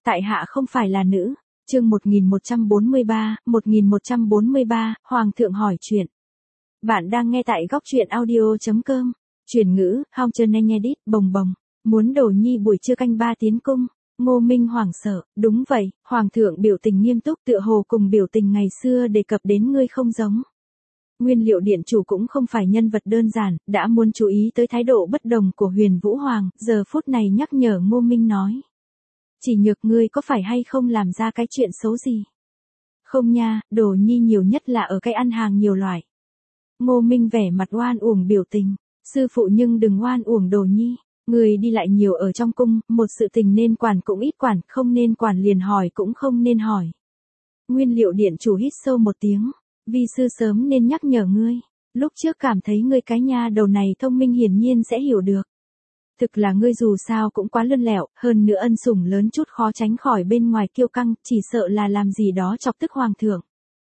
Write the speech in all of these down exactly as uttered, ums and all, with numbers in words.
tại hạ không phải là nữ. Chương một nghìn một trăm bốn mươi ba, một nghìn một trăm bốn mươi ba, Hoàng thượng hỏi chuyện. Bạn đang nghe tại góc truyện audio chấm com. Chuyển ngữ, Hong Trần Anh Edit, bồng bồng. Muốn Đồ Nhi buổi trưa canh ba tiến cung. Ngô Minh hoảng sợ, đúng vậy, Hoàng thượng biểu tình nghiêm túc tựa hồ cùng biểu tình ngày xưa đề cập đến ngươi không giống. Nguyên Liệu điện chủ cũng không phải nhân vật đơn giản, đã muốn chú ý tới thái độ bất đồng của Huyền Vũ Hoàng, giờ phút này nhắc nhở Ngô Minh nói. Chỉ nhược ngươi có phải hay không làm ra cái chuyện xấu gì? Không nha, Đồ Nhi nhiều nhất là ở cái ăn hàng nhiều loại. Ngô Minh vẻ mặt oan uổng biểu tình, sư phụ nhưng đừng oan uổng Đồ Nhi. Người đi lại nhiều ở trong cung, một sự tình nên quản cũng ít quản, không nên quản liền hỏi cũng không nên hỏi. Nguyên Liệu điện chủ hít sâu một tiếng, vi sư sớm nên nhắc nhở ngươi, lúc trước cảm thấy ngươi cái nha đầu này thông minh hiển nhiên sẽ hiểu được. Thực là ngươi dù sao cũng quá lươn lẹo, hơn nữa ân sủng lớn chút khó tránh khỏi bên ngoài kiêu căng, chỉ sợ là làm gì đó chọc tức hoàng thượng.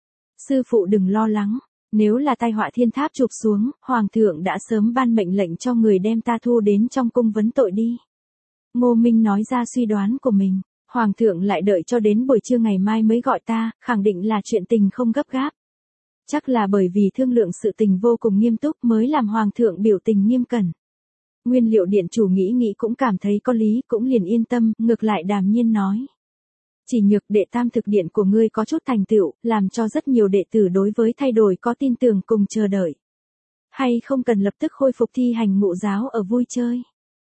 Sư phụ đừng lo lắng. Nếu là tai họa thiên tháp chụp xuống, Hoàng thượng đã sớm ban mệnh lệnh cho người đem ta thu đến trong cung vấn tội đi. Ngô Minh nói ra suy đoán của mình, Hoàng thượng lại đợi cho đến buổi trưa ngày mai mới gọi ta, khẳng định là chuyện tình không gấp gáp. Chắc là bởi vì thương lượng sự tình vô cùng nghiêm túc mới làm Hoàng thượng biểu tình nghiêm cẩn. Nguyên Liệu điện chủ nghĩ nghĩ cũng cảm thấy có lý, cũng liền yên tâm, ngược lại đàm nhiên nói. Chỉ nhược đệ tam thực điện của ngươi có chút thành tựu, làm cho rất nhiều đệ tử đối với thay đổi có tin tưởng cùng chờ đợi. Hay không cần lập tức khôi phục thi hành ngụ giáo ở vui chơi.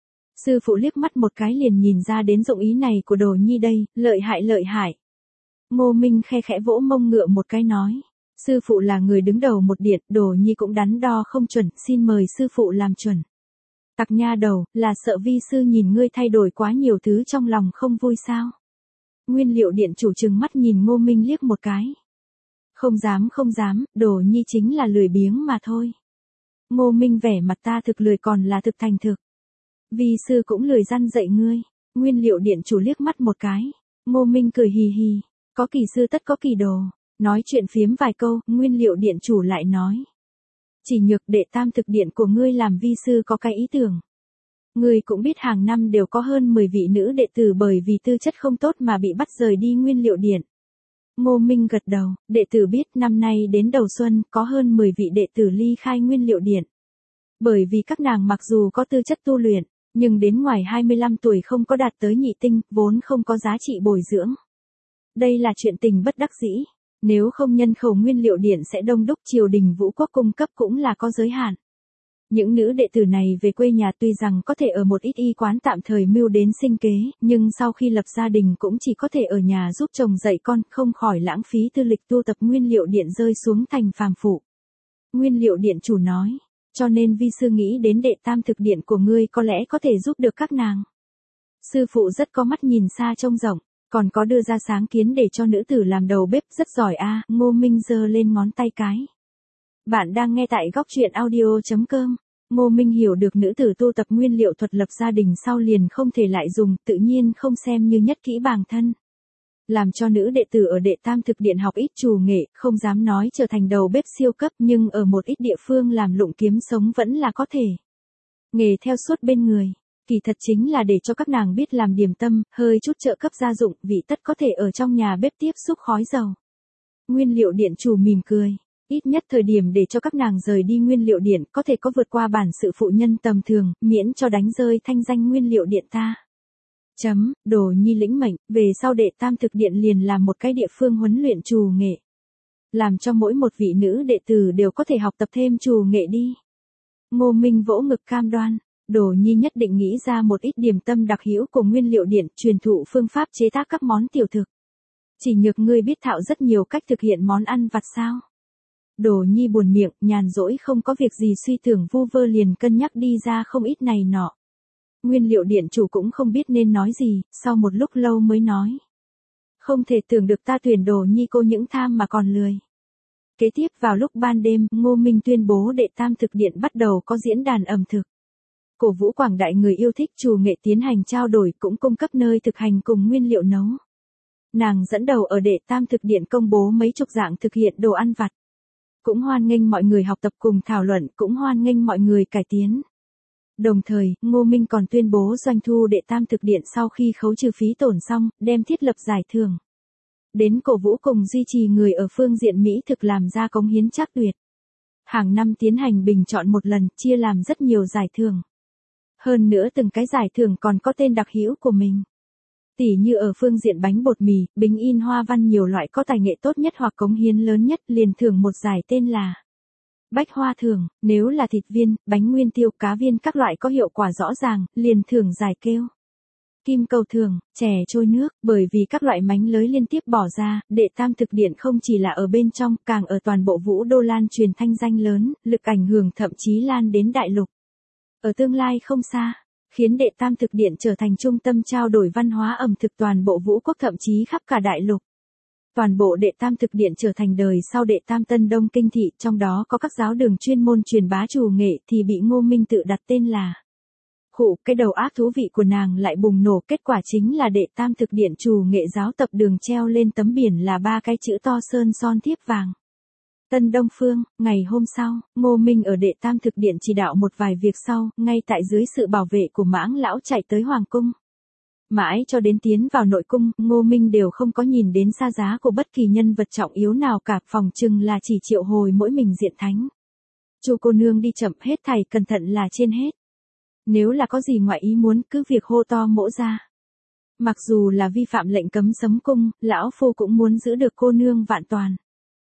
Sư phụ liếc mắt một cái liền nhìn ra đến dụng ý này của Đồ Nhi đây, lợi hại lợi hại. Ngô Minh khe khẽ vỗ mông ngựa một cái nói. Sư phụ là người đứng đầu một điện, Đồ Nhi cũng đắn đo không chuẩn, xin mời sư phụ làm chuẩn. Tặc nha đầu, là sợ vi sư nhìn ngươi thay đổi quá nhiều thứ trong lòng không vui sao? Nguyên Liệu điện chủ trừng mắt nhìn Ngô Minh liếc một cái. Không dám không dám, Đồ Nhi chính là lười biếng mà thôi. Ngô Minh vẻ mặt ta thực lười còn là thực thành thực. Vi sư cũng lười răn dạy ngươi. Nguyên Liệu điện chủ liếc mắt một cái. Ngô Minh cười hì hì. Có kỳ sư tất có kỳ đồ. Nói chuyện phiếm vài câu, Nguyên Liệu điện chủ lại nói. Chỉ nhược đệ tam thực điện của ngươi làm vi sư có cái ý tưởng. Ngươi cũng biết hàng năm đều có hơn mười vị nữ đệ tử bởi vì tư chất không tốt mà bị bắt rời đi Nguyên Liệu điện. Ngô Minh gật đầu, đệ tử biết năm nay đến đầu xuân có hơn mười vị đệ tử ly khai Nguyên Liệu điện. Bởi vì các nàng mặc dù có tư chất tu luyện, nhưng đến ngoài hai mươi lăm tuổi không có đạt tới nhị tinh, vốn không có giá trị bồi dưỡng. Đây là chuyện tình bất đắc dĩ, nếu không nhân khẩu Nguyên Liệu điện sẽ đông đúc, triều đình Vũ Quốc cung cấp cũng là có giới hạn. Những nữ đệ tử này về quê nhà tuy rằng có thể ở một ít y quán tạm thời mưu đến sinh kế, nhưng sau khi lập gia đình cũng chỉ có thể ở nhà giúp chồng dạy con, không khỏi lãng phí tư lịch tu tập. Nguyên Liệu điện rơi xuống thành phàm phụ. Nguyên Liệu điện chủ nói, cho nên vi sư nghĩ đến đệ tam thực điện của ngươi có lẽ có thể giúp được các nàng. Sư phụ rất có mắt nhìn xa trông rộng, còn có đưa ra sáng kiến để cho nữ tử làm đầu bếp rất giỏi a. Ngô Minh giơ lên ngón tay cái. Bạn đang nghe tại góc truyện audio chấm com. Ngô Minh hiểu được nữ tử tu tập nguyên liệu thuật lập gia đình sau liền không thể lại dùng, tự nhiên không xem như nhất kỹ bàng thân. Làm cho nữ đệ tử ở đệ tam thực điện học ít trù nghệ, không dám nói trở thành đầu bếp siêu cấp, nhưng ở một ít địa phương làm lụng kiếm sống vẫn là có thể. Nghề theo suốt bên người, kỳ thật chính là để cho các nàng biết làm điểm tâm, hơi chút trợ cấp gia dụng, vị tất có thể ở trong nhà bếp tiếp xúc khói dầu. Nguyên Liệu điện chủ mỉm cười. Ít nhất thời điểm để cho các nàng rời đi Nguyên Liệu điện có thể có vượt qua bản sự phụ nhân tầm thường, miễn cho đánh rơi thanh danh Nguyên Liệu điện ta. Chấm, Đồ Nhi lĩnh mệnh, về sau đệ tam thực điện liền làm một cái địa phương huấn luyện trù nghệ. Làm cho mỗi một vị nữ đệ tử đều có thể học tập thêm trù nghệ đi. Ngô Minh vỗ ngực cam đoan, Đồ Nhi nhất định nghĩ ra một ít điểm tâm đặc hữu của Nguyên Liệu điện, truyền thụ phương pháp chế tác các món tiểu thực. Chỉ nhược ngươi biết thạo rất nhiều cách thực hiện món ăn vặt sao? Đồ Nhi buồn miệng, nhàn rỗi không có việc gì suy tưởng vu vơ liền cân nhắc đi ra không ít này nọ. Nguyên Liệu điện chủ cũng không biết nên nói gì, sau một lúc lâu mới nói. Không thể tưởng được ta tuyển Đồ Nhi cô những tham mà còn lười. Kế tiếp vào lúc ban đêm, Ngô Minh tuyên bố đệ tam thực điện bắt đầu có diễn đàn ẩm thực. Cổ vũ quảng đại người yêu thích trù nghệ tiến hành trao đổi, cũng cung cấp nơi thực hành cùng nguyên liệu nấu. Nàng dẫn đầu ở đệ tam thực điện công bố mấy chục dạng thực hiện đồ ăn vặt. Cũng hoan nghênh mọi người học tập cùng thảo luận, cũng hoan nghênh mọi người cải tiến. Đồng thời, Ngô Minh còn tuyên bố doanh thu đệ tam thực điện sau khi khấu trừ phí tổn xong, đem thiết lập giải thưởng. Đến cổ vũ cùng duy trì người ở phương diện Mỹ thực làm ra cống hiến chắc tuyệt. Hàng năm tiến hành bình chọn một lần, chia làm rất nhiều giải thưởng. Hơn nữa từng cái giải thưởng còn có tên đặc hữu của mình. Tỉ như ở phương diện bánh bột mì, bình in hoa văn nhiều loại có tài nghệ tốt nhất hoặc cống hiến lớn nhất liền thưởng một giải tên là Bách Hoa Thưởng, nếu là thịt viên, bánh nguyên tiêu, cá viên các loại có hiệu quả rõ ràng, liền thưởng giải kêu. Kim Cầu Thưởng, chè trôi nước, bởi vì các loại mánh lới liên tiếp bỏ ra, đệ tam thực điện không chỉ là ở bên trong, càng ở toàn bộ Vũ Đô lan truyền thanh danh lớn, lực ảnh hưởng thậm chí lan đến đại lục. Ở tương lai không xa, khiến đệ tam thực điện trở thành trung tâm trao đổi văn hóa ẩm thực toàn bộ Vũ quốc thậm chí khắp cả đại lục. Toàn bộ đệ tam thực điện trở thành đời sau đệ tam Tân Đông Kinh thị, trong đó có các giáo đường chuyên môn truyền bá trù nghệ thì bị Ngô Minh tự đặt tên là. Khụ, cái đầu ác thú vị của nàng lại bùng nổ, kết quả chính là đệ tam thực điện trù nghệ giáo tập đường treo lên tấm biển là ba cái chữ to sơn son thiếp vàng. Tân Đông Phương, ngày hôm sau, Ngô Minh ở đệ tam thực điện chỉ đạo một vài việc sau, ngay tại dưới sự bảo vệ của Mãng lão chạy tới Hoàng cung. Mãi cho đến tiến vào nội cung, Ngô Minh đều không có nhìn đến xa giá của bất kỳ nhân vật trọng yếu nào cả, phòng chừng là chỉ triệu hồi mỗi mình diện thánh. Chu cô nương đi chậm, hết thảy cẩn thận là trên hết. Nếu là có gì ngoại ý muốn cứ việc hô to mỗ ra. Mặc dù là vi phạm lệnh cấm sấm cung, lão phu cũng muốn giữ được cô nương vạn toàn.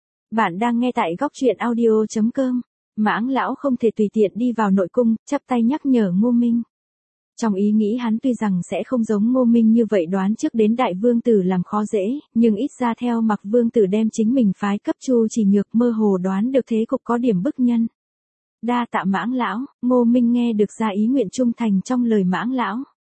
Bạn đang nghe tại góc truyện audio chấm com. Mãng lão không thể tùy tiện đi vào nội cung, chắp tay nhắc nhở Ngô Minh. Trong ý nghĩ hắn tuy rằng sẽ không giống Ngô Minh như vậy đoán trước đến đại vương tử làm khó dễ, nhưng ít ra theo Mặc vương tử đem chính mình phái cấp Chu Chỉ Nhược mơ hồ đoán được thế cục có điểm bức nhân. Đa tạ Mãng lão, Ngô Minh nghe được ra ý nguyện trung thành trong lời Mãng lão.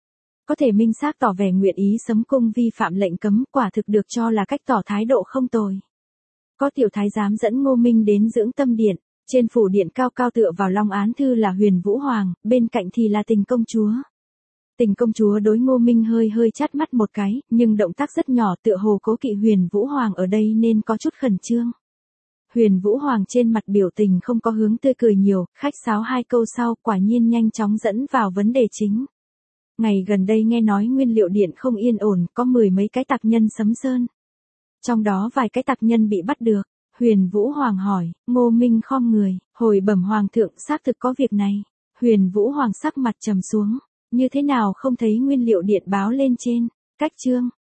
Có thể minh xác tỏ vẻ nguyện ý sấm cung vi phạm lệnh cấm, quả thực được cho là cách tỏ thái độ không tồi. Có tiểu thái giám dẫn Ngô Minh đến dưỡng tâm điện, trên phủ điện cao cao tựa vào long án thư là Huyền Vũ Hoàng, bên cạnh thì là Tình công chúa. Tình công chúa đối Ngô Minh hơi hơi chát mắt một cái, nhưng động tác rất nhỏ, tựa hồ cố kỵ Huyền Vũ Hoàng ở đây nên có chút khẩn trương. Huyền Vũ Hoàng trên mặt biểu tình không có hướng tươi cười nhiều, khách sáo hai câu sau, quả nhiên nhanh chóng dẫn vào vấn đề chính. Ngày gần đây nghe nói nguyên liệu điện không yên ổn, có mười mấy cái tặc nhân sấm sơn. Trong đó vài cái tặc nhân bị bắt được. Huyền Vũ Hoàng hỏi, Ngô Minh khom người, hồi bẩm Hoàng thượng, xác thực có việc này. Huyền Vũ Hoàng sắc mặt trầm xuống, như thế nào không thấy nguyên liệu điện báo lên trên, cách chương.